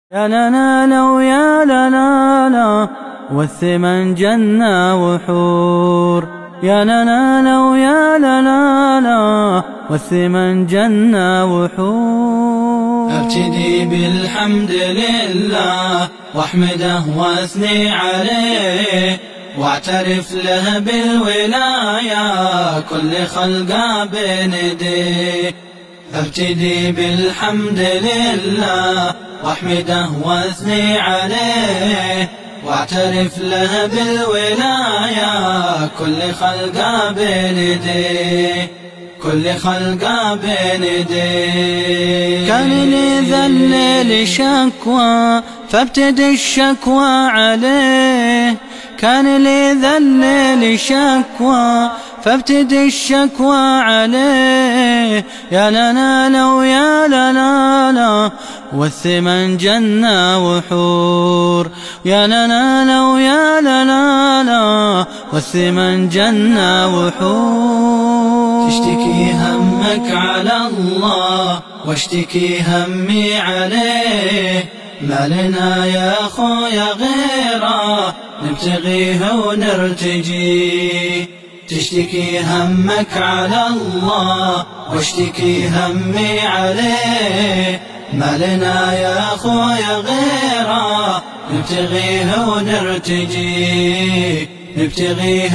يا لنا لو يا لنا لا والثمن جنة وحور. يا لنا لو يا لنا لا والثمن جنة وحور. ابتدي بالحمد لله واحمده واثني عليه واعترف له بالولاية كل خلقه بين يديه. ابتدي بالحمد لله واحمده واثني عليه واعترف له بالولاية كل خلقه بين يديه كل خلقه بين يديه. كان لي ذا الليل شكوى فابتدي الشكوى عليه. كان لي ذا الليل شكوى فابتدي الشكوى عليه. يا لنا لو يا لنا لا والثمن جنة وحور. يا لنا لو يا لنا لا والثمن جنة وحور. تشتكي همك على الله واشتكي همي عليه ما لنا يا خويا غيره نبتغيه ونرتجيه. تشتكي همك على الله واشتكي همي عليه ما لنا يا خويا غيره نبتغيه ونرتجيه نبتغيه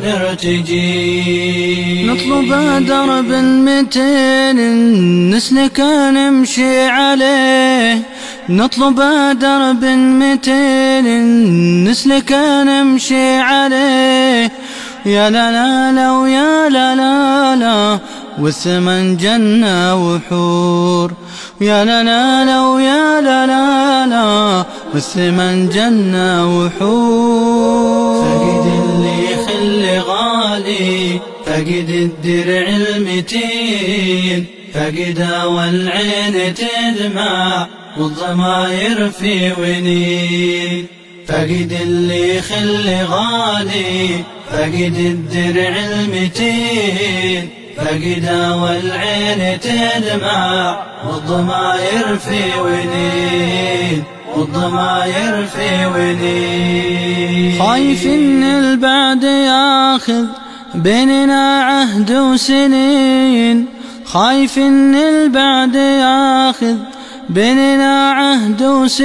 ونرتجيه. نطلب درب المتين نسلك نمشي عليه. نطلب درب المتين نسلك نمشي عليه. يا لنا لو يا لنا لا والثمن جنة وحور. يا لنا لو يا لنا لا والثمن جنة وحور. فقد اللي خل غالي فقد الدرع المتين فقد والعين تدمع والضماير في ونين. فقد اللي خل غالي فقد الدرع المتين فقد والعين تدمع والضماير في ونين والضماير في ونين. خايف ان البعد ياخذ بيننا عهد وسنين. خايف ان البعد ياخذ بيننا عهد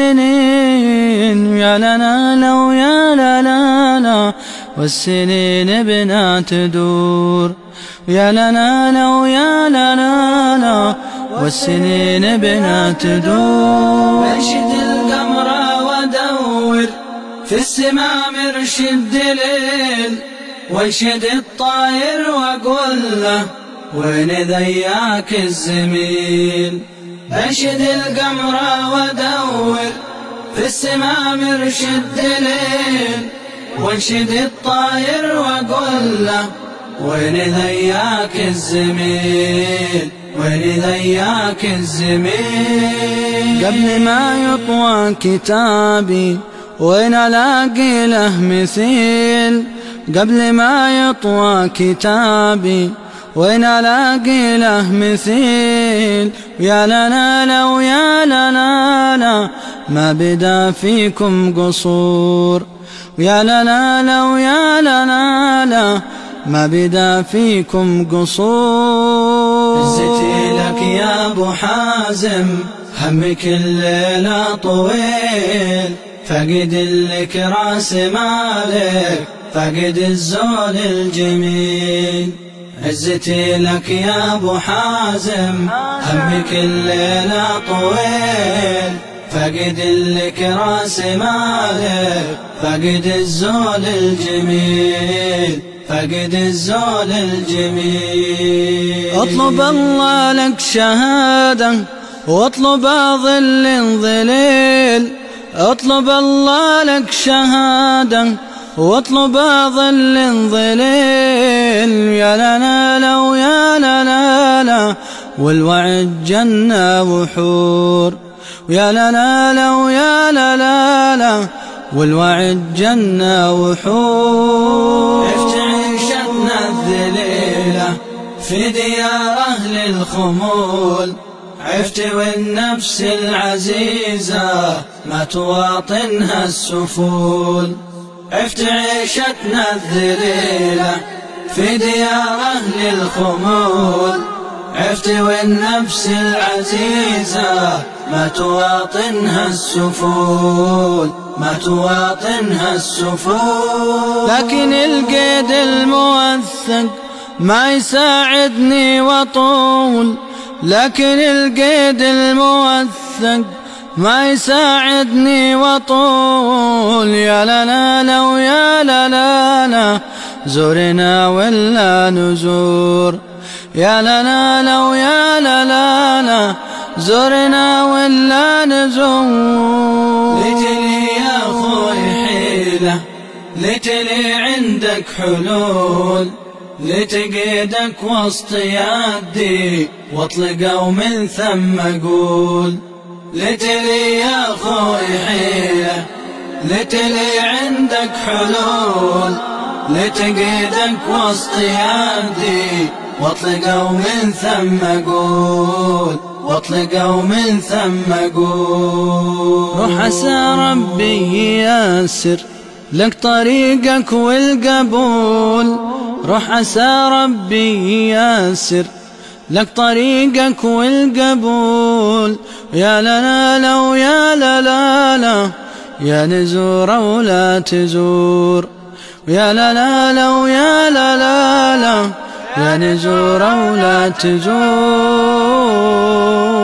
وسنين. يا لنا لو يا لنا لا والسنين بنا تدور. يا لنا لو يا لنا لا والسنين بنا تدور. انشد القمر ودور في السماء مرشد دليل وانشد الطاير واقول له وين ذياك الزميل. انشد القمر ودور في السماء مرشد دليل وانشد الطاير واقول له وين ذياك الزميل وين ذياك الزميل. قبل ما يطوى كتابي وين الاقي له مثيل. قبل ما يطوى كتابي وين الاقي له مثيل. يا لنا لو يا لنا لا ما بدا فيكم قصور. يا لنا لو يا لنا لا ما بدا فيكم قصور. عزتي لك يا ابو حازم همك الليلة طويل فقد لك راس مالك فقد الزول الجميل. عزتي لك يا ابو حازم همك الليلة طويل فقد لك راس مالك فقد الزول الجميل فقد الزول الجميل. اطلب الله لك شهادة واطلب ظل ظليل. اطلب الله لك شهادة واطلب ظل ظليل. يا لنا لو يا لنا لا والوعد جنة وحور. يا لنا لو يا لنا لا والوعد جنة وحور. عيشتنا الذليلة في ديار أهل الخمول افتوي النفس العزيزة ما تواطنها السفول، افتعيشتنا الذليلة في ديار أهل الخمول، افتوي النفس العزيزة ما تواطنها السفول، ما تواطنها السفول. لكن القيد الموثق ما يساعدني وطول، لكن القيد الموثق ما يساعدني وطول. يا لنا ويا لنا زورنا ولا نزور، يا لنا ويا لنا زورنا ولا نزور. ليتلي يا خوي حيلة، ليتلي عندك حلول، لتقيدك وسط يدي واطلق ومن ثم اقول. ليتلي يا خوي حيلة، ليتلي عندك حلول، لتقيدك وسط يدي واطلق ومن ثم اقول، واطلق ومن ثم اقول. روح عسى ربي ييسر لك طريقك والقبول، روح عسى ربي ييسر لك طريقك والقبول. يا لنا ويا لنا يا نزور ولا تزور، يا لنا ويا لنا يا نزور ولا تزور.